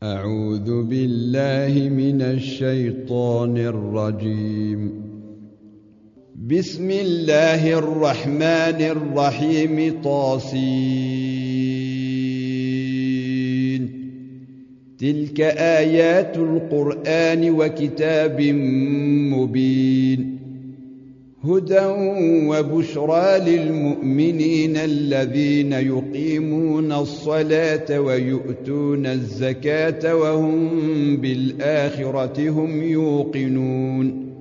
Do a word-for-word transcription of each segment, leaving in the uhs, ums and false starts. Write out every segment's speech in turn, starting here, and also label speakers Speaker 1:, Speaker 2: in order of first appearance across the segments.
Speaker 1: أعوذ بالله من الشيطان الرجيم. بسم الله الرحمن الرحيم. طاسين. تلك آيات القرآن وكتاب مبين، هدى وبشرى للمؤمنين الذين يقيمون الصلاة ويؤتون الزكاة وهم بالآخرة هم يوقنون.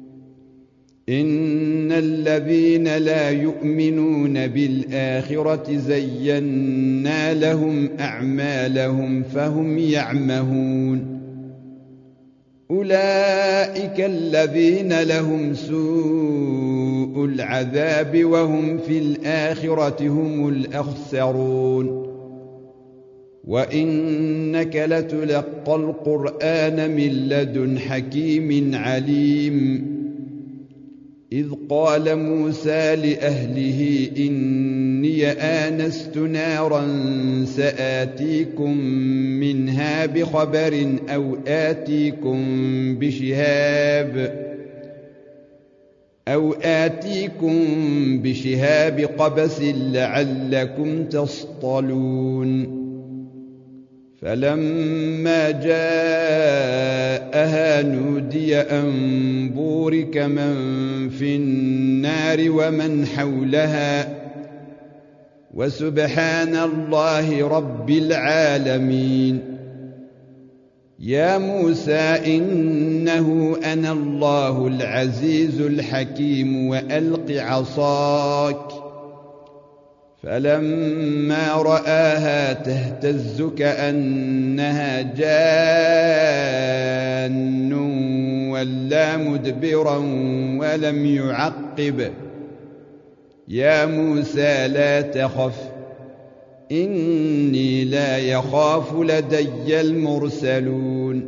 Speaker 1: إن الذين لا يؤمنون بالآخرة زينا لهم أعمالهم فهم يعمهون. أولئك الذين لهم سوء العذاب وهم في الآخرة هم الأخسرون. وإنك لتلقى القرآن من لدن حكيم عليم. إذ قال موسى لأهله إني آنست نارا سآتيكم منها بخبر أو آتيكم بشهاب أو آتيكم بشهاب قبس لعلكم تصطلون. فلما جاءها نودي أن بورك من في النار ومن حولها وسبحان الله رب العالمين. يا موسى إنه أنا الله العزيز الحكيم وألق عصاك. فلما رآها تهتز كأنها جان ولا مدبرا ولم يعقب. يا موسى لا تخف إني لا يخاف لدي المرسلون.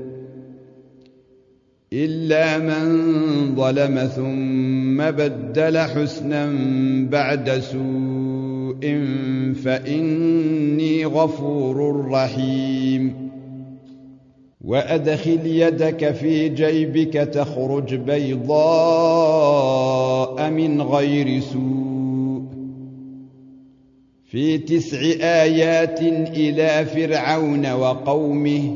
Speaker 1: إلا من ظلم ثم بدل حسنا بعد سوء فإني غفور رحيم. وأدخل يدك في جيبك تخرج بيضاء من غير سوء في تسع آيات إلى فرعون وقومه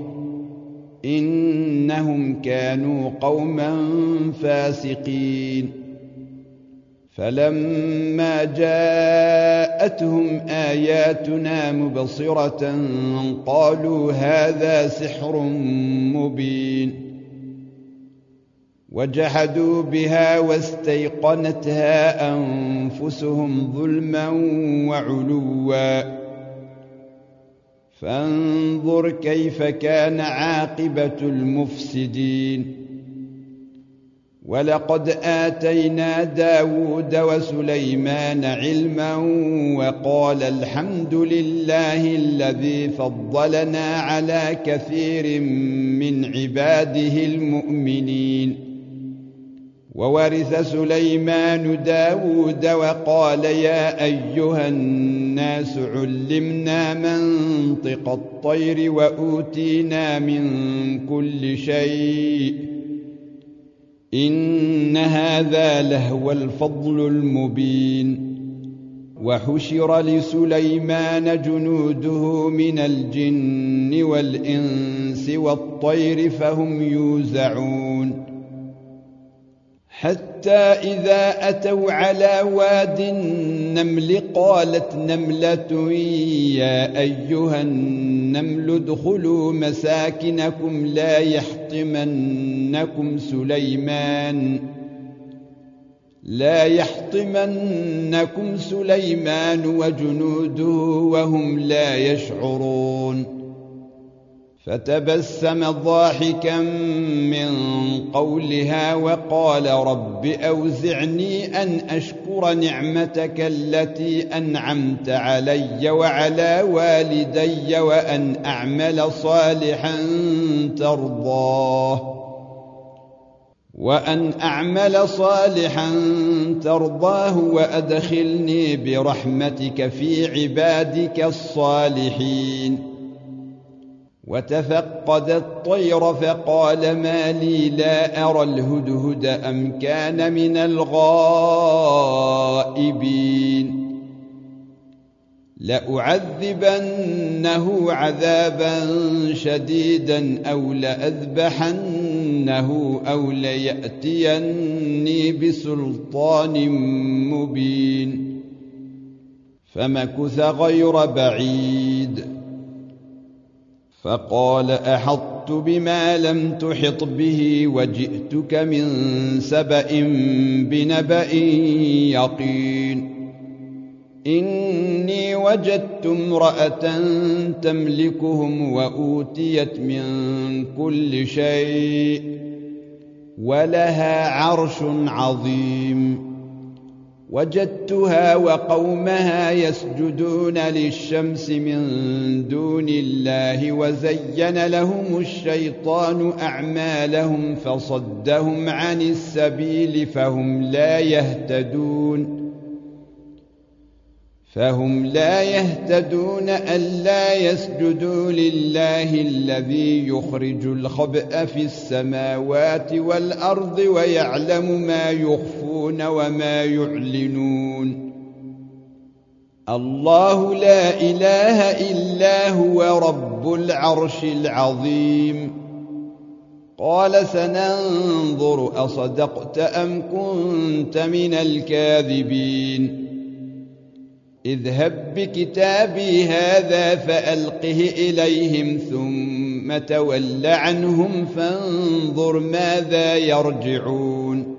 Speaker 1: إنهم كانوا قوما فاسقين. فلما جاءتهم آياتنا مبصرة قالوا هذا سحر مبين. وجحدوا بها واستيقنتها أنفسهم ظلما وعلوا. فانظر كيف كان عاقبة المفسدين. ولقد آتينا داود وسليمان علما وقال الحمد لله الذي فضلنا على كثير من عباده المؤمنين. وورث سليمان داود وقال يا أيها الناس علمنا منطق الطير وأوتينا من كل شيء إن هذا لهو الفضل المبين. وحشر لسليمان جنوده من الجن والإنس والطير فهم يوزعون. حتى إذا أتوا على واد النمل قالت نملة يا أيها النمل ادخلوا مساكنكم لا يحطمنكم سليمان لا يحطمنكم سليمان وجنوده وهم لا يشعرون. فتبسم ضاحكا من قولها وقال رب أوزعني أن أشكر نعمتك التي أنعمت علي وعلى والدي وأن أعمل صالحا ترضاه وأن أعمل صالحا ترضاه وأدخلني برحمتك في عبادك الصالحين. وتفقد الطير فقال ما لي لا أرى الهدهد أم كان من الغائبين لأعذبنه عذابا شديدا أو لأذبحنه أو ليأتيني بسلطان مبين فمكث غير بعيد فقال أحطت بما لم تحط به وجئتك من سبأ بنبأ يقين إني وجدت امرأة تملكهم وأوتيت من كل شيء ولها عرش عظيم وجدتها وقومها يسجدون للشمس من دون الله وزين لهم الشيطان أعمالهم فصدهم عن السبيل فهم لا يهتدون فهم لا يهتدون ألا يسجدوا لله الذي يخرج الخبأ في السماوات والأرض ويعلم ما يخفون وما يعلنون الله لا إله إلا هو رب العرش العظيم قال سننظر أصدقت أم كنت من الكاذبين اذهب بكتابي هذا فألقه إليهم ثم تول عنهم فانظر ماذا يرجعون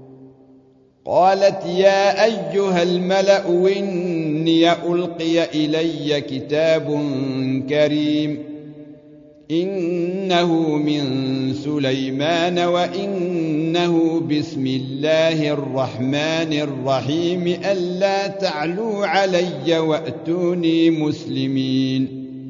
Speaker 1: قالت يا أيها الملأ إني ألقي إلي كتاب كريم إنه من سليمان وإنه بسم الله الرحمن الرحيم ألا تعلوا علي وأتوني مسلمين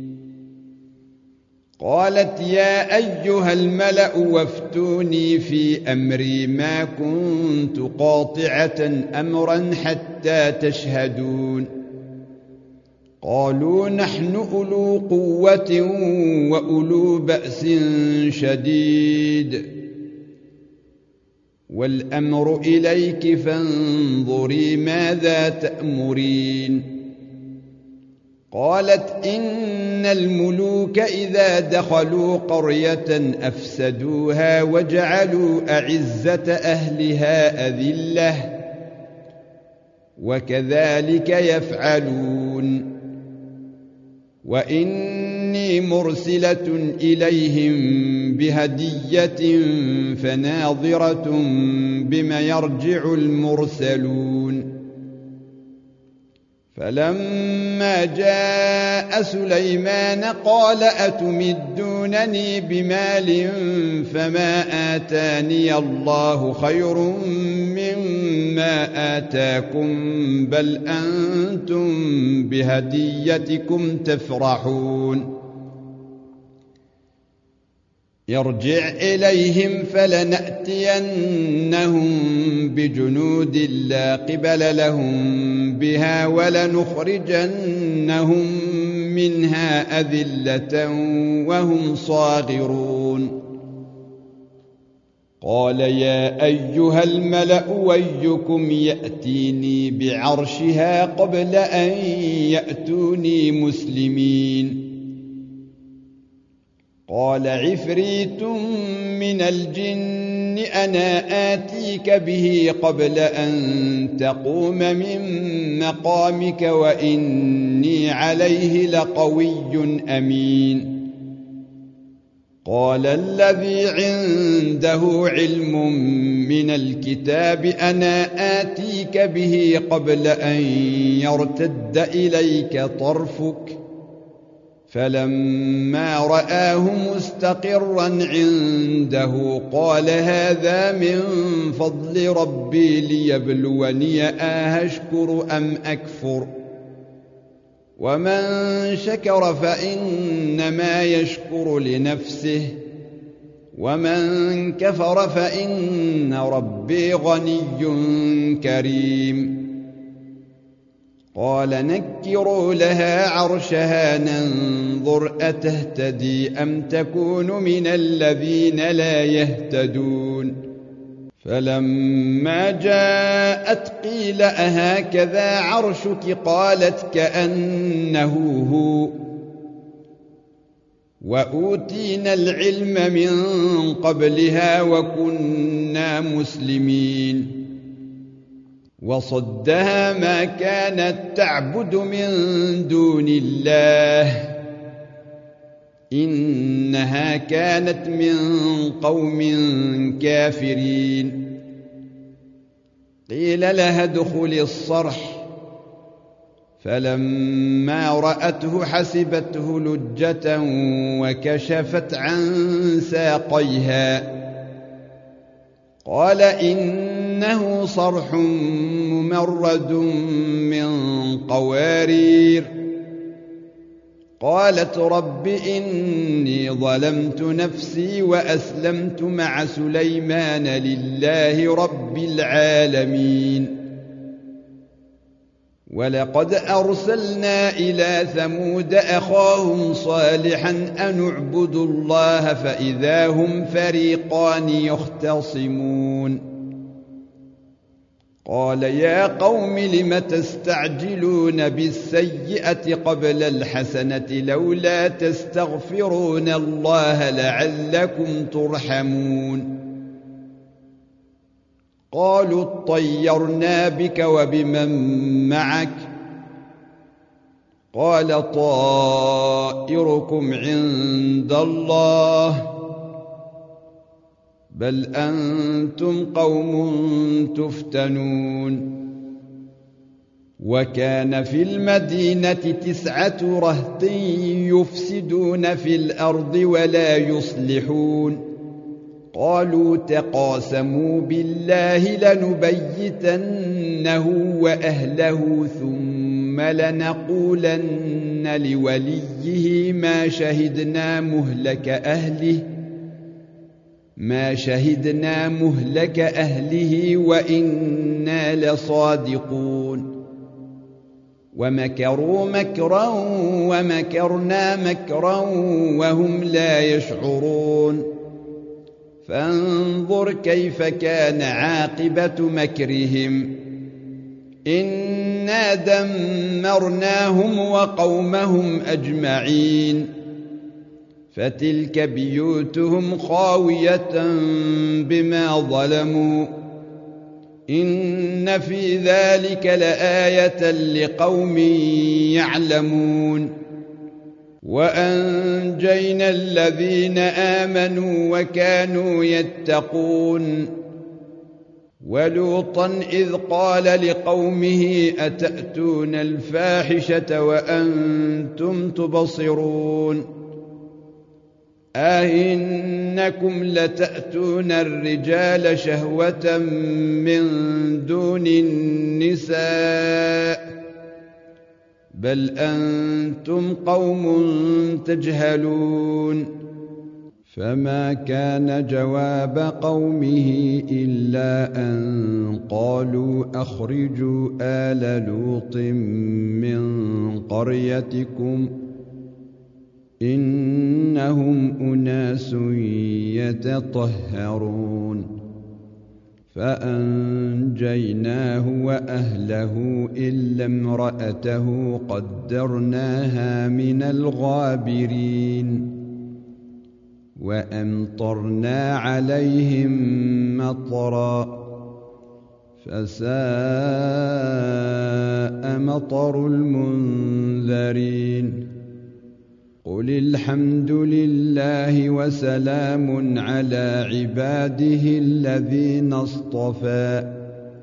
Speaker 1: قالت يا أيها الملأ وافتوني في أمري ما كنت قاطعة أمرا حتى تشهدون قالوا نحن أولو قوة وأولو بأس شديد والأمر إليك فانظري ماذا تأمرين قالت إن الملوك إذا دخلوا قرية أفسدوها وجعلوا أعزة أهلها أذلة وكذلك يفعلون وإني مرسلة إليهم بهدية فناظرة بما يرجع المرسلون فلما جاء سليمان قال أتمدونني بمال فما آتاني الله خير مما آتاكم بل أنتم بهديتكم تفرحون يرجع إليهم فلنأتينهم بجنود لا قبل لهم بها ولنخرجنهم منها أذلة وهم صاغرون قال يا أيها الملأ ويكم يأتيني بعرشها قبل أن يأتوني مسلمين قال عفريت من الجن أنا آتيك به قبل أن تقوم من مقامك وإني عليه لقوي أمين قال الذي عنده علم من الكتاب أنا آتيك به قبل أن يرتد إليك طرفك فلما رآه مستقرا عنده قال هذا من فضل ربي ليبلوني أهشكر أم أكفر ومن شكر فإنما يشكر لنفسه ومن كفر فإن ربي غني كريم قال نكروا لها عرشها ننظر أتهتدي أم تكون من الذين لا يهتدون فلما جاءت قيل أهكذا عرشك قالت كأنه هو وأوتينا العلم من قبلها وكنا مسلمين وصدها ما كانت تعبد من دون الله إنها كانت من قوم كافرين قيل لها ادخل الصرح فلما رأته حسبته لجة وكشفت عن ساقيها قال إنه صرح ممرد من قوارير قالت رب إني ظلمت نفسي وأسلمت مع سليمان لله رب العالمين ولقد أرسلنا إلى ثمود أخاهم صالحا أن اعبدوا الله فإذا هم فريقان يختصمون قال يا قوم لم تستعجلون بالسيئة قبل الحسنة لولا تستغفرون الله لعلكم ترحمون قالوا اطيرنا بك وبمن معك قال طائركم عند الله بل أنتم قوم تفتنون وكان في المدينة تسعة رهط يفسدون في الأرض ولا يصلحون قالوا تقاسموا بالله لنبيتنه وأهله ثم لنقولن لوليه ما شهدنا مهلك أهله ما شهدنا مهلك أهله وإنا لصادقون ومكروا مكرا ومكرنا مكرا وهم لا يشعرون فانظر كيف كان عاقبة مكرهم إنا دمرناهم وقومهم أجمعين فتلك بيوتهم خاوية بما ظلموا إن في ذلك لآية لقوم يعلمون وأنجينا الذين آمنوا وكانوا يتقون ولوطا إذ قال لقومه أتأتون الفاحشة وأنتم تبصرون أئنكم لتأتون الرجال شهوة من دون النساء بل أنتم قوم تجهلون فما كان جواب قومه إلا أن قالوا أخرجوا آل لوط من قريتكم إنهم أناس يتطهرون فأنجيناه وأهله إلا امرأته قدرناها من الغابرين وأمطرنا عليهم مطرا فساء مطر المنذرين قل الحمد لله وسلام على عباده الذين اصطفى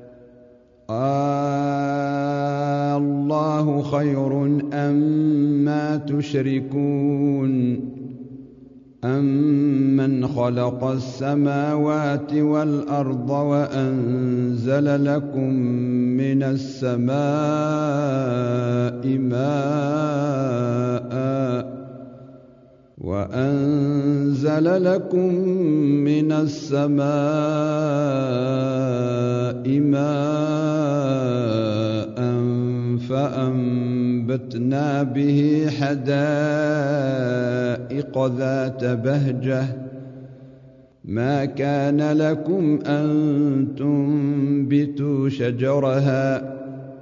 Speaker 1: آه الله خير أما تشركون أمن خلق السماوات والأرض وأنزل لكم من السماء ماء وأنزل لكم من السماء ماء فأنزل فأنبتنا به حدائق ذات بهجة ما كان لكم أن تنبتوا شجرها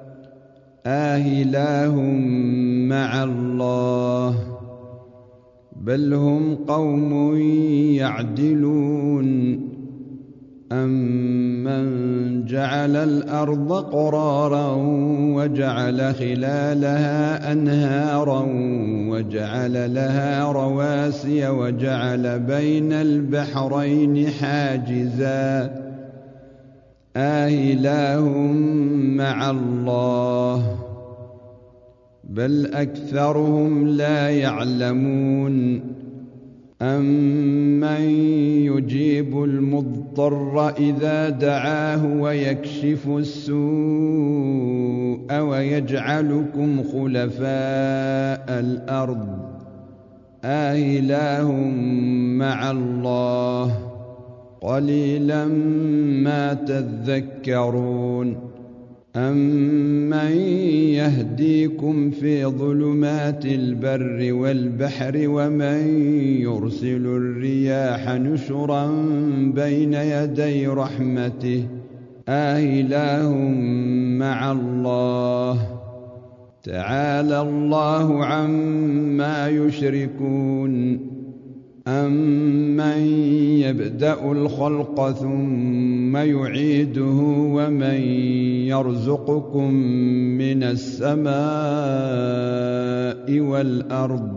Speaker 1: آإله مع الله بل هم قوم يعدلون أمن جعل الأرض قرارا وجعل خلالها أنهارا وجعل لها رواسي وجعل بين البحرين حاجزا آإله مع الله بل أكثرهم لا يعلمون أمن يجيب المضطر إذا دعاه ويكشف السوء ويجعلكم خلفاء الأرض آإله مع الله قليلا ما تذكرون أمن يهديكم في ظلمات البر والبحر ومن يرسل الرياح نشرا بين يدي رحمته آإله مع الله تعالى الله عما يشركون أمن يبدأ الخلق ثم يعيده ومن يرزقكم من السماء والأرض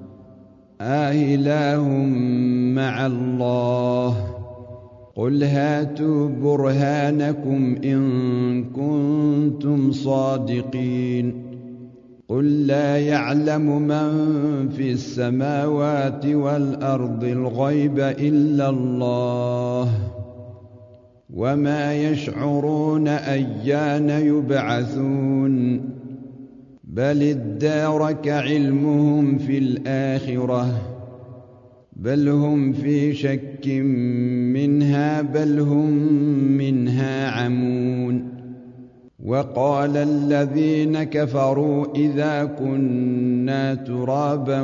Speaker 1: آإله مع الله قل هاتوا برهانكم إن كنتم صادقين قل لا يعلم من في السماوات والأرض الغيب إلا الله وما يشعرون أيان يبعثون بل ادارك علمهم في الآخرة بل هم في شك منها بل هم منها عمون وقال الذين كفروا إذا كنا ترابا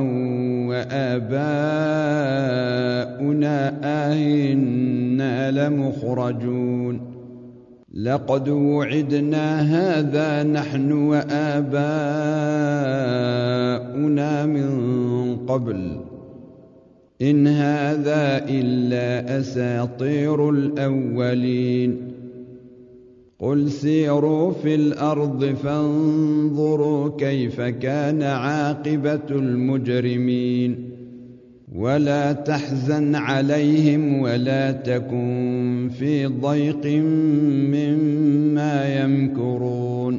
Speaker 1: وآباؤنا آئنا لمخرجون لقد وعدنا هذا نحن وآباؤنا من قبل إن هذا إلا أساطير الأولين قل سيروا في الأرض فانظروا كيف كان عاقبة المجرمين ولا تحزن عليهم ولا تكن في ضيق مما يمكرون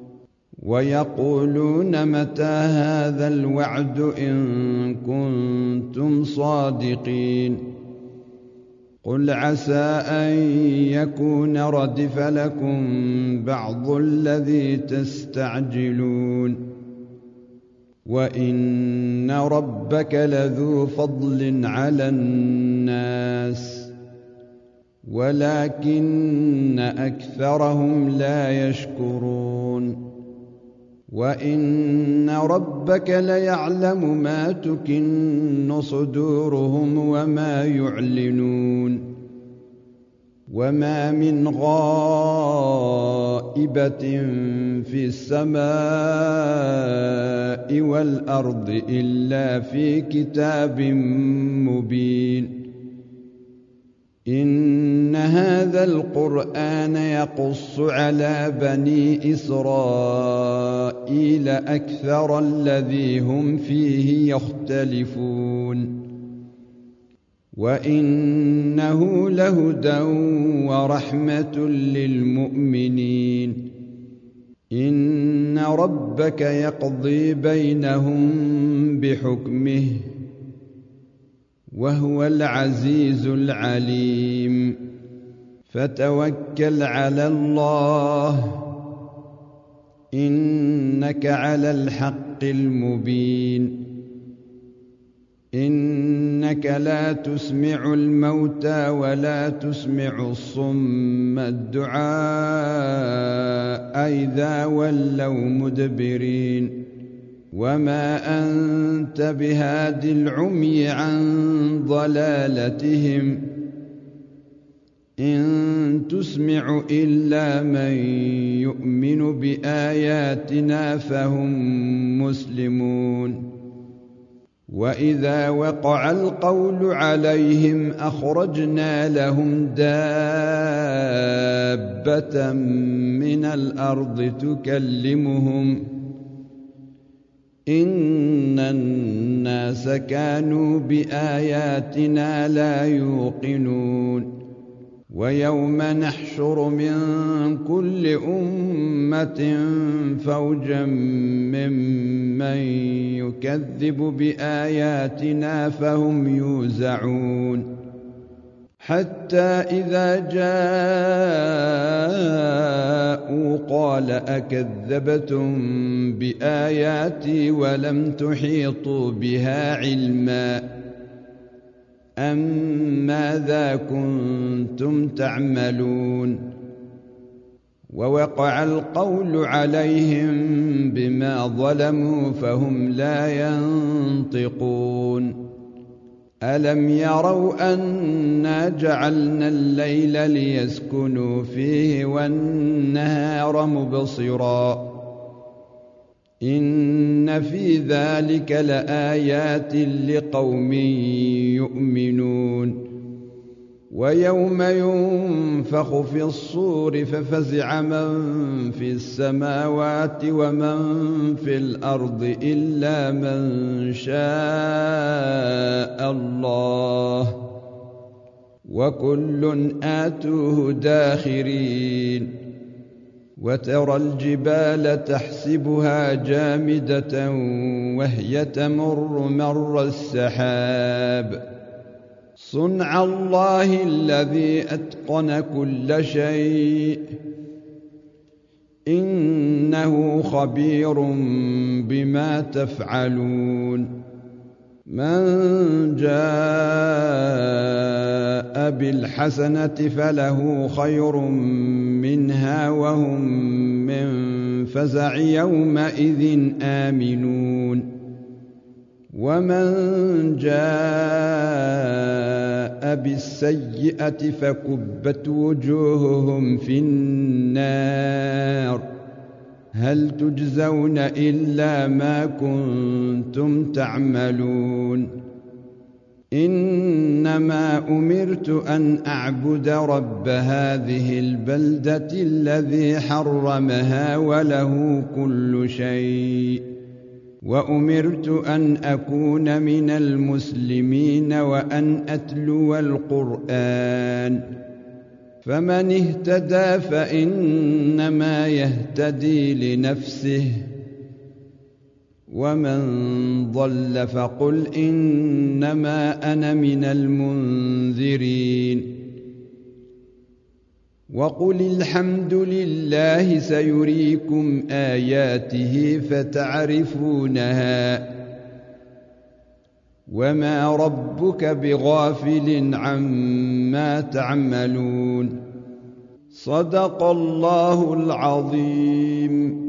Speaker 1: ويقولون متى هذا الوعد إن كنتم صادقين قل عسى أن يكون ردف لكم بعض الذي تستعجلون وإن ربك لذو فضل على الناس ولكن أكثرهم لا يشكرون وإن ربك ليعلم ما تكن صدورهم وما يعلنون وما من غائبة في السماء والأرض إلا في كتاب مبين إن هذا القرآن يقص على بني إسرائيل أكثر الذي هم فيه يختلفون وإنه لهدى ورحمة للمؤمنين إن ربك يقضي بينهم بحكمه وهو العزيز العليم فتوكل على الله إنك على الحق المبين إنك لا تسمع الموتى ولا تسمع الصم الدعاء إذا ولوا مدبرين وما أنت بهاد العمي عن ضلالتهم إن تسمع إلا من يؤمن بآياتنا فهم مسلمون وإذا وقع القول عليهم أخرجنا لهم دابة من الأرض تكلمهم إن الناس كانوا بآياتنا لا يوقنون ويوم نحشر من كل أمة فوجا ممن يكذب بآياتنا فهم يوزعون حتى إذا جاءوا قال أكذبتم بآياتي ولم تحيطوا بها علما أم ماذا كنتم تعملون ووقع القول عليهم بما ظلموا فهم لا ينطقون ألم يروا أنا جعلنا الليل ليسكنوا فيه والنهار مبصرا إن في ذلك لآيات لقوم يؤمنون ويوم ينفخ في الصور ففزع من في السماوات ومن في الأرض إلا من شاء الله وكل آتوه داخرين وترى الجبال تحسبها جامدة وهي تمر مر السحاب صنع الله الذي أتقن كل شيء إنه خبير بما تفعلون من جاء بالحسنة فله خير منها وهم من فزع يومئذ آمنون ومن جاء بالسيئة فكبت وجوههم في النار هل تجزون إلا ما كنتم تعملون إنما أمرت أن أعبد رب هذه البلدة الذي حرمها وله كل شيء وأمرت أن أكون من المسلمين وأن أتلو القرآن فمن اهتدى فإنما يهتدي لنفسه ومن ضل فقل إنما أنا من المنذرين وقل الحمد لله سيريكم آياته فتعرفونها وما ربك بغافل عما تعملون صدق الله العظيم.